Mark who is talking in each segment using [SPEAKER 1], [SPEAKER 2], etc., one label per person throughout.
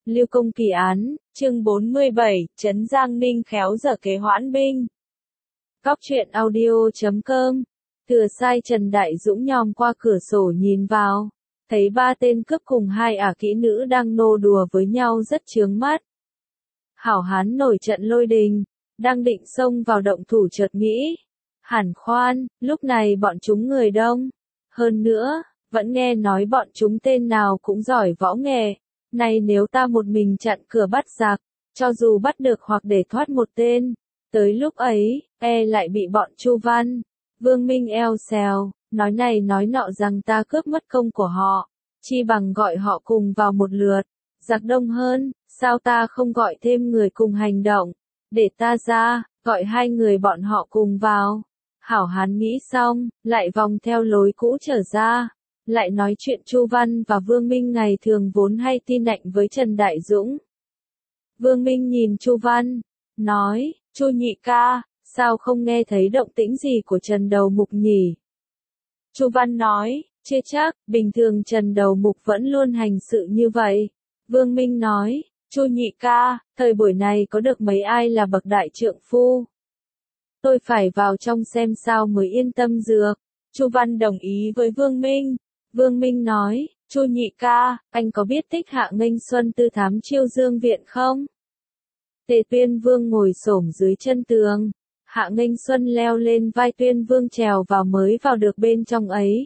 [SPEAKER 1] Lưu Công kỳ án, chương 47, Trấn Giang Ninh khéo dở kế hoãn binh. Cóc truyện audio.com. Thừa sai Trần Đại Dũng nhòm qua cửa sổ nhìn vào, thấy ba tên cướp cùng hai ả kỹ nữ đang nô đùa với nhau rất chướng mắt. Hảo hán nổi trận lôi đình, đang định xông vào động thủ chợt nghĩ. Hẳn khoan, lúc này bọn chúng người đông. Hơn nữa, vẫn nghe nói bọn chúng tên nào cũng giỏi võ nghệ. Này nếu ta một mình chặn cửa bắt giặc, cho dù bắt được hoặc để thoát một tên, tới lúc ấy, lại bị bọn Chu Văn, Vương Minh eo xèo, nói này nói nọ rằng ta cướp mất công của họ, chi bằng gọi họ cùng vào một lượt, giặc đông hơn, sao ta không gọi thêm người cùng hành động, để ta ra, gọi hai người bọn họ cùng vào. Hảo hán nghĩ xong, lại vòng theo lối cũ trở ra. Lại nói chuyện Chu Văn và Vương Minh ngày thường vốn hay tin nạnh với Trần Đại Dũng. Vương Minh nhìn Chu Văn, nói, Chu nhị ca, sao không nghe thấy động tĩnh gì của Trần Đầu Mục nhỉ? Chu Văn nói, chưa chắc, bình thường Trần Đầu Mục vẫn luôn hành sự như vậy. Vương Minh nói, Chu nhị ca, thời buổi này có được mấy ai là bậc đại trượng phu? Tôi phải vào trong xem sao mới yên tâm dược. Chu Văn đồng ý với Vương Minh. Vương Minh nói, Chu nhị ca, anh có biết tích Hạ Nghênh Xuân tư thám Chiêu Dương viện không? Tề Tuyên Vương ngồi xổm dưới chân tường, Hạ Nghênh Xuân leo lên vai Tuyên Vương trèo vào mới vào được bên trong ấy.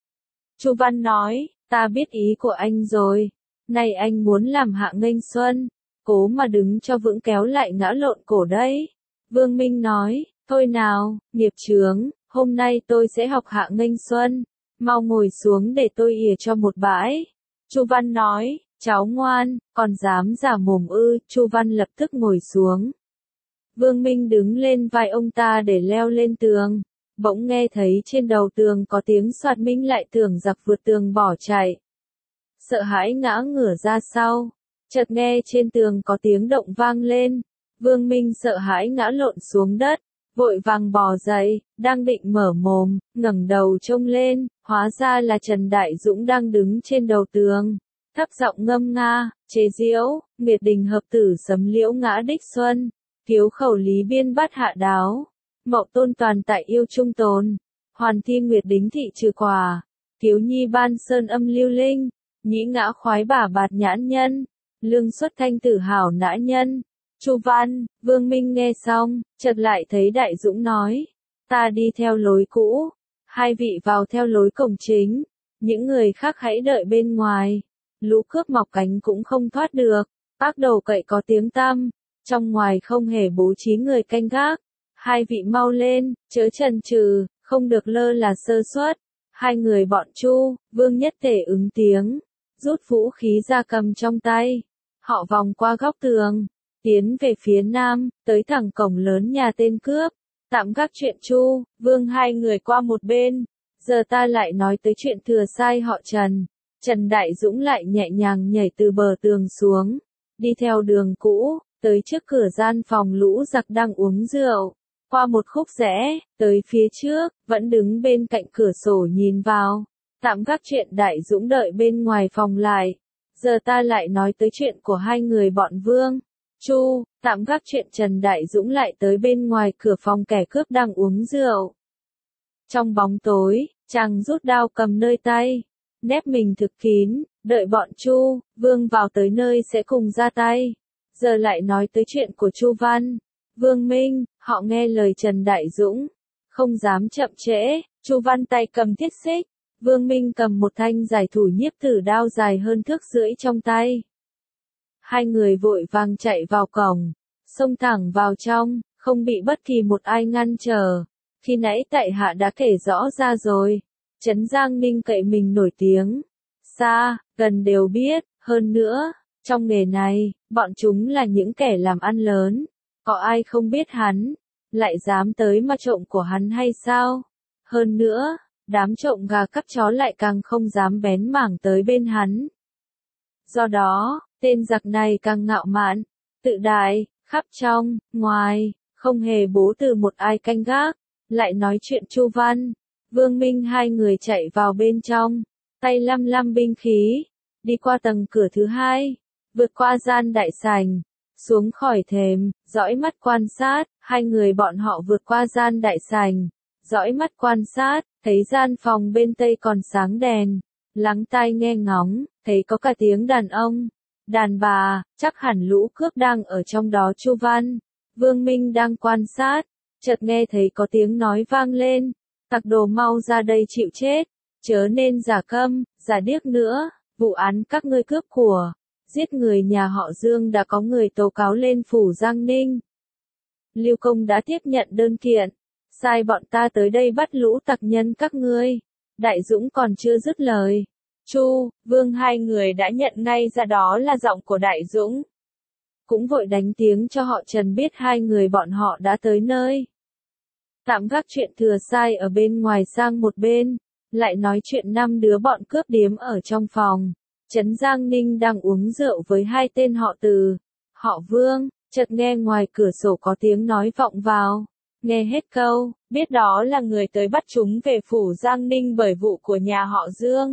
[SPEAKER 1] Chu Văn nói, ta biết ý của anh rồi, này anh muốn làm Hạ Nghênh Xuân, cố mà đứng cho vững kéo lại ngã lộn cổ đấy. Vương Minh nói, thôi nào, nghiệp chướng, hôm nay tôi sẽ học Hạ Nghênh Xuân. Mau ngồi xuống để tôi ỉa cho một bãi. Chu Văn nói, cháu ngoan, còn dám giả mồm ư? Chu Văn lập tức ngồi xuống. Vương Minh đứng lên vai ông ta để leo lên tường. Bỗng nghe thấy trên đầu tường có tiếng xoạt, Minh lại tưởng giặc vượt tường bỏ chạy. Sợ hãi ngã ngửa ra sau. Chợt nghe trên tường có tiếng động vang lên. Vương Minh sợ hãi ngã lộn xuống đất. Vội vàng bò dậy, đang định mở mồm, ngẩng đầu trông lên, hóa ra là Trần Đại Dũng đang đứng trên đầu tường, thấp giọng ngâm nga, chế giễu, Nguyệt Đình hợp tử sấm liễu ngã đích xuân, thiếu khẩu lý biên bát hạ đáo, mậu tôn toàn tại yêu trung tồn, hoàn thi Nguyệt Đính thị trừ quả, thiếu nhi ban sơn âm lưu linh, nhĩ ngã khoái bả bạt nhãn nhân, lương xuất thanh tử hảo nã nhân. Chu Văn, Vương Minh nghe xong, chợt lại thấy Đại Dũng nói, ta đi theo lối cũ, hai vị vào theo lối cổng chính, những người khác hãy đợi bên ngoài, lũ cướp mọc cánh cũng không thoát được, ác đầu cậy có tiếng tăm, trong ngoài không hề bố trí người canh gác, hai vị mau lên, chớ chần chừ, không được lơ là sơ suất. Hai người bọn Chu, Vương nhất tề ứng tiếng, rút vũ khí ra cầm trong tay, họ vòng qua góc tường. Tiến về phía nam, tới thẳng cổng lớn nhà tên cướp, tạm gác chuyện Chu, Vương hai người qua một bên, giờ ta lại nói tới chuyện thừa sai họ Trần. Trần Đại Dũng lại nhẹ nhàng nhảy từ bờ tường xuống, đi theo đường cũ, tới trước cửa gian phòng lũ giặc đang uống rượu, qua một khúc rẽ, tới phía trước, vẫn đứng bên cạnh cửa sổ nhìn vào, tạm gác chuyện Đại Dũng đợi bên ngoài phòng lại, giờ ta lại nói tới chuyện của hai người bọn Vương. Chu, tạm gác chuyện Trần Đại Dũng lại tới bên ngoài cửa phòng kẻ cướp đang uống rượu. Trong bóng tối, chàng rút đao cầm nơi tay, nép mình thực kín, đợi bọn Chu, Vương vào tới nơi sẽ cùng ra tay. Giờ lại nói tới chuyện của Chu Văn, Vương Minh, họ nghe lời Trần Đại Dũng, không dám chậm trễ. Chu Văn tay cầm thiết xích, Vương Minh cầm một thanh giải thủ nhiếp tử đao dài hơn thước rưỡi trong tay. Hai người vội vàng chạy vào cổng, xông thẳng vào trong, không bị bất kỳ một ai ngăn trở. Khi nãy tại hạ đã kể rõ ra rồi, Trấn Giang Ninh cậy mình nổi tiếng, xa, gần đều biết, hơn nữa, trong nghề này, bọn chúng là những kẻ làm ăn lớn, có ai không biết hắn, lại dám tới mà trộm của hắn hay sao? Hơn nữa, đám trộm gà cắp chó lại càng không dám bén mảng tới bên hắn. Do đó, tên giặc này càng ngạo mạn, tự đại, khắp trong, ngoài, không hề bố từ một ai canh gác. Lại nói chuyện Chu Văn, Vương Minh hai người chạy vào bên trong, tay lăm lăm binh khí, đi qua tầng cửa thứ hai. vượt qua gian đại sảnh, xuống khỏi thềm, dõi mắt quan sát, hai người bọn họ vượt qua gian đại sảnh, dõi mắt quan sát, thấy gian phòng bên tây còn sáng đèn, lắng tai nghe ngóng, thấy có cả tiếng đàn ông, đàn bà, chắc hẳn lũ cướp đang ở trong đó. Chu Văn, Vương Minh đang quan sát, chợt nghe thấy có tiếng nói vang lên, tặc đồ mau ra đây chịu chết, chớ nên giả câm, giả điếc nữa, vụ án các ngươi cướp của, giết người nhà họ Dương đã có người tố cáo lên phủ Giang Ninh. Lưu Công đã tiếp nhận đơn kiện, sai bọn ta tới đây bắt lũ tặc nhân các ngươi. Đại Dũng còn chưa dứt lời, Chu, Vương hai người đã nhận ngay ra đó là giọng của Đại Dũng. Cũng vội đánh tiếng cho họ Trần biết hai người bọn họ đã tới nơi. Tạm gác chuyện Thừa Sai ở bên ngoài sang một bên, lại nói chuyện 5 đứa bọn cướp điếm ở trong phòng. Trấn Giang Ninh đang uống rượu với hai tên họ Từ, họ Vương, chợt nghe ngoài cửa sổ có tiếng nói vọng vào. Nghe hết câu, biết đó là người tới bắt chúng về phủ Giang Ninh bởi vụ của nhà họ Dương.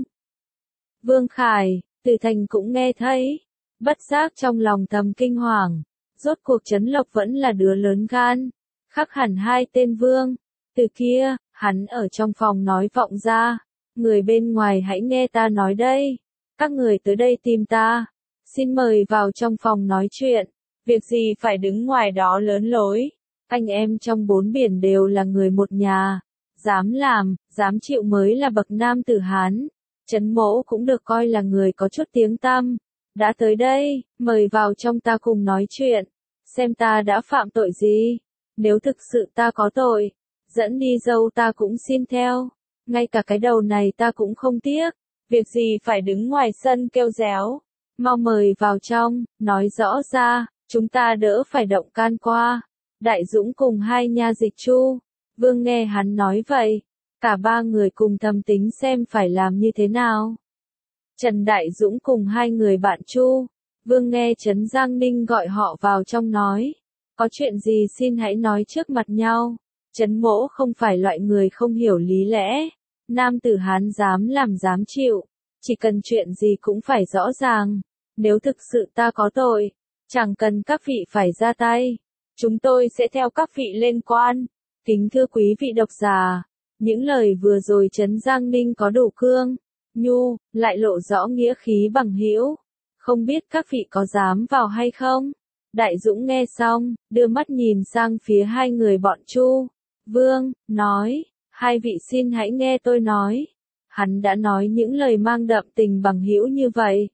[SPEAKER 1] Vương Khải, Từ Thành cũng nghe thấy, bất giác trong lòng thầm kinh hoàng, rốt cuộc Trấn Lộc vẫn là đứa lớn gan, khác hẳn hai tên Vương. Từ kia, hắn ở trong phòng nói vọng ra, người bên ngoài hãy nghe ta nói đây, các người tới đây tìm ta, xin mời vào trong phòng nói chuyện, việc gì phải đứng ngoài đó lớn lối. Anh em trong 4 biển đều là người một nhà, dám làm, dám chịu mới là bậc nam tử Hán. Trấn Mỗ cũng được coi là người có chút tiếng tăm, đã tới đây, mời vào trong ta cùng nói chuyện, xem ta đã phạm tội gì, nếu thực sự ta có tội, dẫn đi dâu ta cũng xin theo, ngay cả cái đầu này ta cũng không tiếc, việc gì phải đứng ngoài sân kêu réo, mau mời vào trong, nói rõ ra, chúng ta đỡ phải động can qua. Đại Dũng cùng hai nha dịch Chu, Vương nghe hắn nói vậy, cả ba người cùng thầm tính xem phải làm như thế nào. Trần Đại Dũng cùng hai người bạn Chu, Vương nghe Trấn Giang Ninh gọi họ vào trong nói, có chuyện gì xin hãy nói trước mặt nhau. Trấn Mỗ không phải loại người không hiểu lý lẽ, nam tử Hán dám làm dám chịu, chỉ cần chuyện gì cũng phải rõ ràng, nếu thực sự ta có tội, chẳng cần các vị phải ra tay. Chúng tôi sẽ theo các vị lên quan. Kính thưa quý vị độc giả, những lời vừa rồi Trấn Giang Ninh có đủ cương, nhu, lại lộ rõ nghĩa khí bằng hữu. Không biết các vị có dám vào hay không? Đại Dũng nghe xong, đưa mắt nhìn sang phía hai người bọn Chu, Vương, nói, hai vị xin hãy nghe tôi nói. Hắn đã nói những lời mang đậm tình bằng hữu như vậy.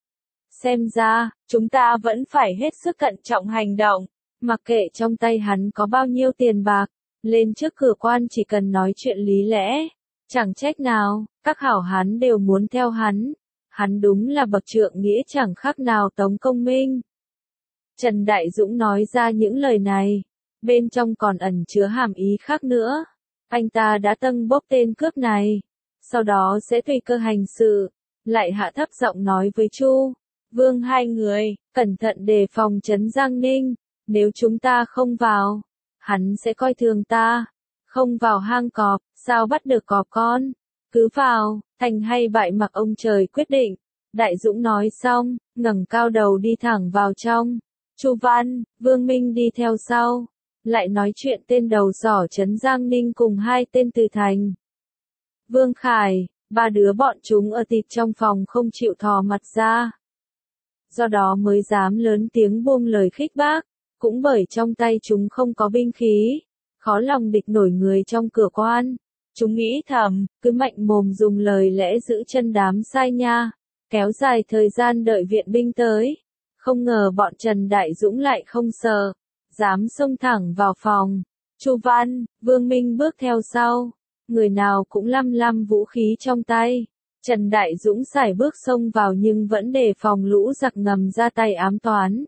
[SPEAKER 1] Xem ra, chúng ta vẫn phải hết sức cẩn trọng hành động. Mặc kệ trong tay hắn có bao nhiêu tiền bạc, lên trước cửa quan chỉ cần nói chuyện lý lẽ, chẳng trách nào, các hảo hán đều muốn theo hắn. Hắn đúng là bậc trượng nghĩa chẳng khác nào Tống Công Minh. Trần Đại Dũng nói ra những lời này, bên trong còn ẩn chứa hàm ý khác nữa. Anh ta đã tâng bốc tên cướp này, sau đó sẽ tùy cơ hành sự, lại hạ thấp giọng nói với Chu, Vương hai người, cẩn thận đề phòng Trấn Giang Ninh. Nếu chúng ta không vào, hắn sẽ coi thường ta. Không vào hang cọp, sao bắt được cọp con? Cứ vào, thành hay bại mặc ông trời quyết định. Đại Dũng nói xong, ngẩng cao đầu đi thẳng vào trong. Chu Văn, Vương Minh đi theo sau, lại nói chuyện tên đầu sỏ Trấn Giang Ninh cùng hai tên Từ Thành. Vương Khải, ba đứa bọn chúng ở tịt trong phòng không chịu thò mặt ra. Do đó mới dám lớn tiếng buông lời khích bác. Cũng bởi trong tay chúng không có binh khí, khó lòng địch nổi người trong cửa quan. Chúng nghĩ thầm, cứ mạnh mồm dùng lời lẽ giữ chân đám sai nha, kéo dài thời gian đợi viện binh tới. Không ngờ bọn Trần Đại Dũng lại không sợ, dám xông thẳng vào phòng. Chu Văn, Vương Minh bước theo sau, người nào cũng lăm lăm vũ khí trong tay. Trần Đại Dũng sải bước xông vào nhưng vẫn đề phòng lũ giặc ngầm ra tay ám toán.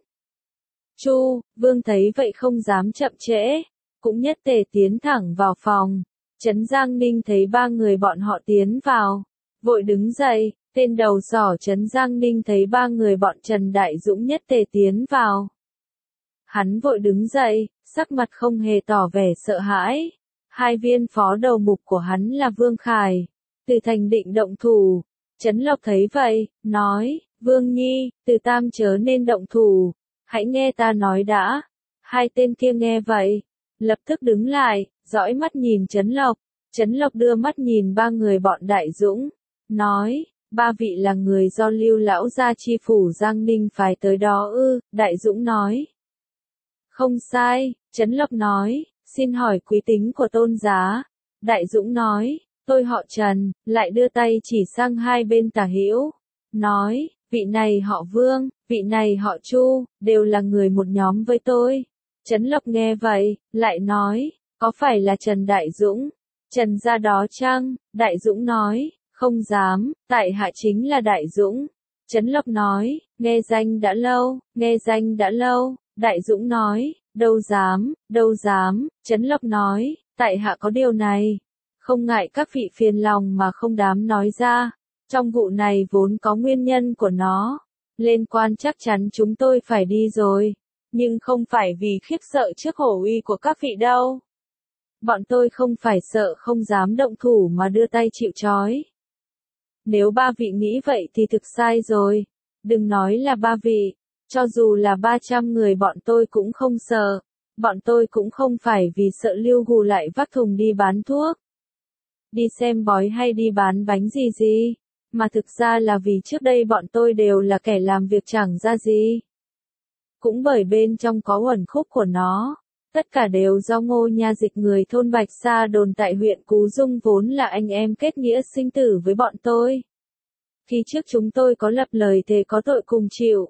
[SPEAKER 1] Chu, Vương thấy vậy không dám chậm trễ, cũng nhất tề tiến thẳng vào phòng. Trấn Giang Ninh thấy ba người bọn họ tiến vào, vội đứng dậy, tên đầu sỏ Trấn Giang Ninh thấy ba người bọn Trần Đại Dũng nhất tề tiến vào. Hắn vội đứng dậy, sắc mặt không hề tỏ vẻ sợ hãi. Hai viên phó đầu mục của hắn là Vương Khải, Từ Thành định động thủ. Trấn Lộc thấy vậy, nói, Vương Nhi, Từ Tam chớ nên động thủ, hãy nghe ta nói đã. Hai tên kia nghe vậy, lập tức đứng lại, dõi mắt nhìn Trấn Lộc. Trấn Lộc đưa mắt nhìn ba người bọn Đại Dũng, nói, ba vị là người do Lưu lão gia chi phủ Giang Ninh phái tới đó ư? Đại Dũng nói, không sai. Trấn Lộc nói, xin hỏi quý tính của tôn giá. Đại Dũng nói, tôi họ Trần, lại đưa tay chỉ sang hai bên tả hữu, nói, vị này họ Vương, vị này họ Chu, đều là người một nhóm với tôi. Trấn Lộc nghe vậy, lại nói, có phải là Trần Đại Dũng? Trần gia đó chăng? Đại Dũng nói, không dám, tại hạ chính là Đại Dũng. Trấn Lộc nói, nghe danh đã lâu, nghe danh đã lâu. Đại Dũng nói, đâu dám, đâu dám. Trấn Lộc nói, tại hạ có điều này, không ngại các vị phiền lòng mà không dám nói ra. Trong vụ này vốn có nguyên nhân của nó, liên quan chắc chắn chúng tôi phải đi rồi, nhưng không phải vì khiếp sợ trước hổ uy của các vị đâu. Bọn tôi không phải sợ không dám động thủ mà đưa tay chịu trói. Nếu ba vị nghĩ vậy thì thực sai rồi. Đừng nói là ba vị, cho dù là 300 người bọn tôi cũng không sợ. Bọn tôi cũng không phải vì sợ Lưu Gù lại vác thùng đi bán thuốc, đi xem bói hay đi bán bánh gì, mà thực ra là vì trước đây bọn tôi đều là kẻ làm việc chẳng ra gì. Cũng bởi bên trong có uẩn khúc của nó. Tất cả đều do Ngô Nha Dịch người thôn Bạch Sa Đồn tại huyện Cú Dung vốn là anh em kết nghĩa sinh tử với bọn tôi. Khi trước chúng tôi có lập lời thề có tội cùng chịu,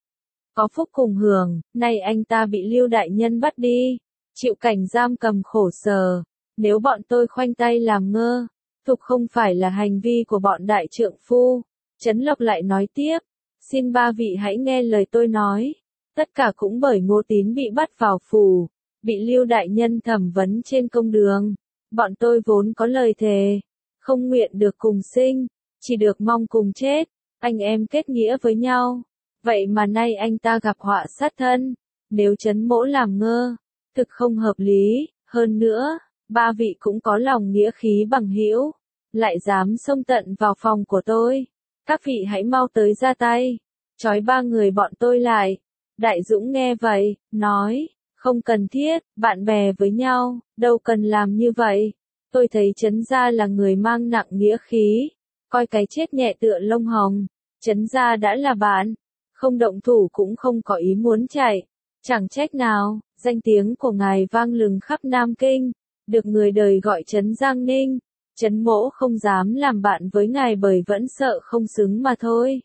[SPEAKER 1] có phúc cùng hưởng, nay anh ta bị Lưu đại nhân bắt đi, chịu cảnh giam cầm khổ sở. Nếu bọn tôi khoanh tay làm ngơ, thục không phải là hành vi của bọn đại trượng phu. Trấn Lộc lại nói tiếp, xin ba vị hãy nghe lời tôi nói. Tất cả cũng bởi Ngô Tín bị bắt vào phủ, bị Lưu đại nhân thẩm vấn trên công đường. Bọn tôi vốn có lời thề, không nguyện được cùng sinh, chỉ được mong cùng chết, anh em kết nghĩa với nhau. Vậy mà nay anh ta gặp họa sát thân, nếu Trấn Mỗ làm ngơ, thực không hợp lý. Hơn nữa, ba vị cũng có lòng nghĩa khí bằng hữu, lại dám xông tận vào phòng của tôi. Các vị hãy mau tới ra tay, trói ba người bọn tôi lại. Đại Dũng nghe vậy, nói, không cần thiết, bạn bè với nhau, đâu cần làm như vậy. Tôi thấy Trấn gia là người mang nặng nghĩa khí, coi cái chết nhẹ tựa lông hồng. Trấn gia đã là bạn, không động thủ cũng không có ý muốn chạy. Chẳng trách nào, danh tiếng của ngài vang lừng khắp Nam Kinh, được người đời gọi Trấn Giang Ninh. Trấn Mỗ không dám làm bạn với ngài bởi vẫn sợ không xứng mà thôi.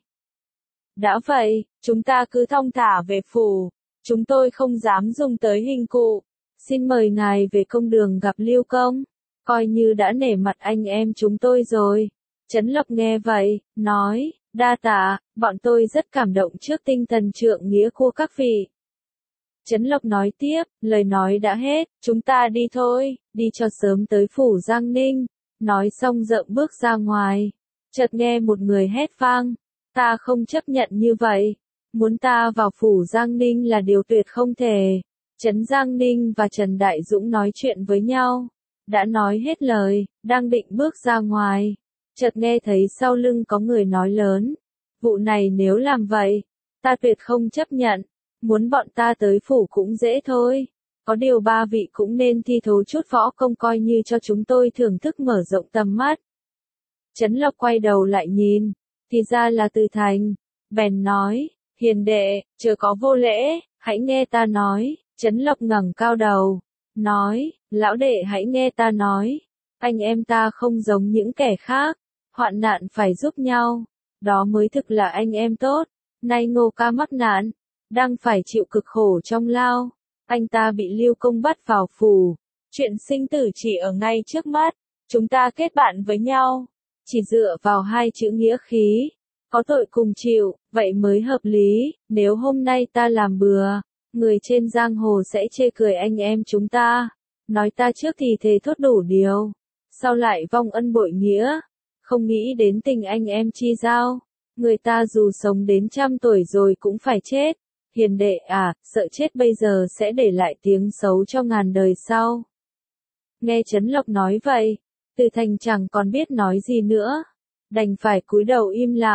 [SPEAKER 1] Đã vậy, chúng ta cứ thong thả về phủ, chúng tôi không dám dùng tới hình cụ. Xin mời ngài về công đường gặp Lưu công, coi như đã nể mặt anh em chúng tôi rồi. Trấn Lộc nghe vậy, nói, đa tạ, bọn tôi rất cảm động trước tinh thần trượng nghĩa của các vị. Trấn Lộc nói tiếp, lời nói đã hết, chúng ta đi thôi, đi cho sớm tới phủ Giang Ninh. Nói xong dậm bước ra ngoài, chợt nghe một người hét vang, ta không chấp nhận như vậy, muốn ta vào phủ Giang Ninh là điều tuyệt không thể. Trấn Giang Ninh và Trần Đại Dũng nói chuyện với nhau, đã nói hết lời, đang định bước ra ngoài, chợt nghe thấy sau lưng có người nói lớn, vụ này nếu làm vậy, ta tuyệt không chấp nhận, muốn bọn ta tới phủ cũng dễ thôi. Có điều ba vị cũng nên thi thố chút võ công coi như cho chúng tôi thưởng thức mở rộng tầm mắt. Trấn Lộc quay đầu lại nhìn, thì ra là Từ Thành, bèn nói, hiền đệ, chớ có vô lễ, hãy nghe ta nói. Trấn Lộc ngẩng cao đầu, nói, lão đệ hãy nghe ta nói, anh em ta không giống những kẻ khác, hoạn nạn phải giúp nhau, đó mới thực là anh em tốt. Nay Ngô ca mắc nạn, đang phải chịu cực khổ trong lao. Anh ta bị Lưu công bắt vào phủ, chuyện sinh tử chỉ ở ngay trước mắt, chúng ta kết bạn với nhau, chỉ dựa vào hai chữ nghĩa khí, có tội cùng chịu, vậy mới hợp lý. Nếu hôm nay ta làm bừa, người trên giang hồ sẽ chê cười anh em chúng ta, nói ta trước thì thề thốt đủ điều, sau lại vong ân bội nghĩa, không nghĩ đến tình anh em chi giao. Người ta dù sống đến 100 tuổi rồi cũng phải chết. Hiền đệ à, sợ chết bây giờ sẽ để lại tiếng xấu cho ngàn đời sau. Nghe Trấn Lộc nói vậy, Từ Thành chẳng còn biết nói gì nữa, đành phải cúi đầu im lặng.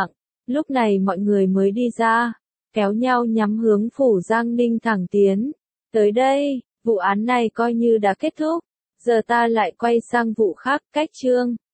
[SPEAKER 1] Lúc này mọi người mới đi ra, kéo nhau nhắm hướng phủ Giang Ninh thẳng tiến. Tới đây, vụ án này coi như đã kết thúc, giờ ta lại quay sang vụ khác, cách Trương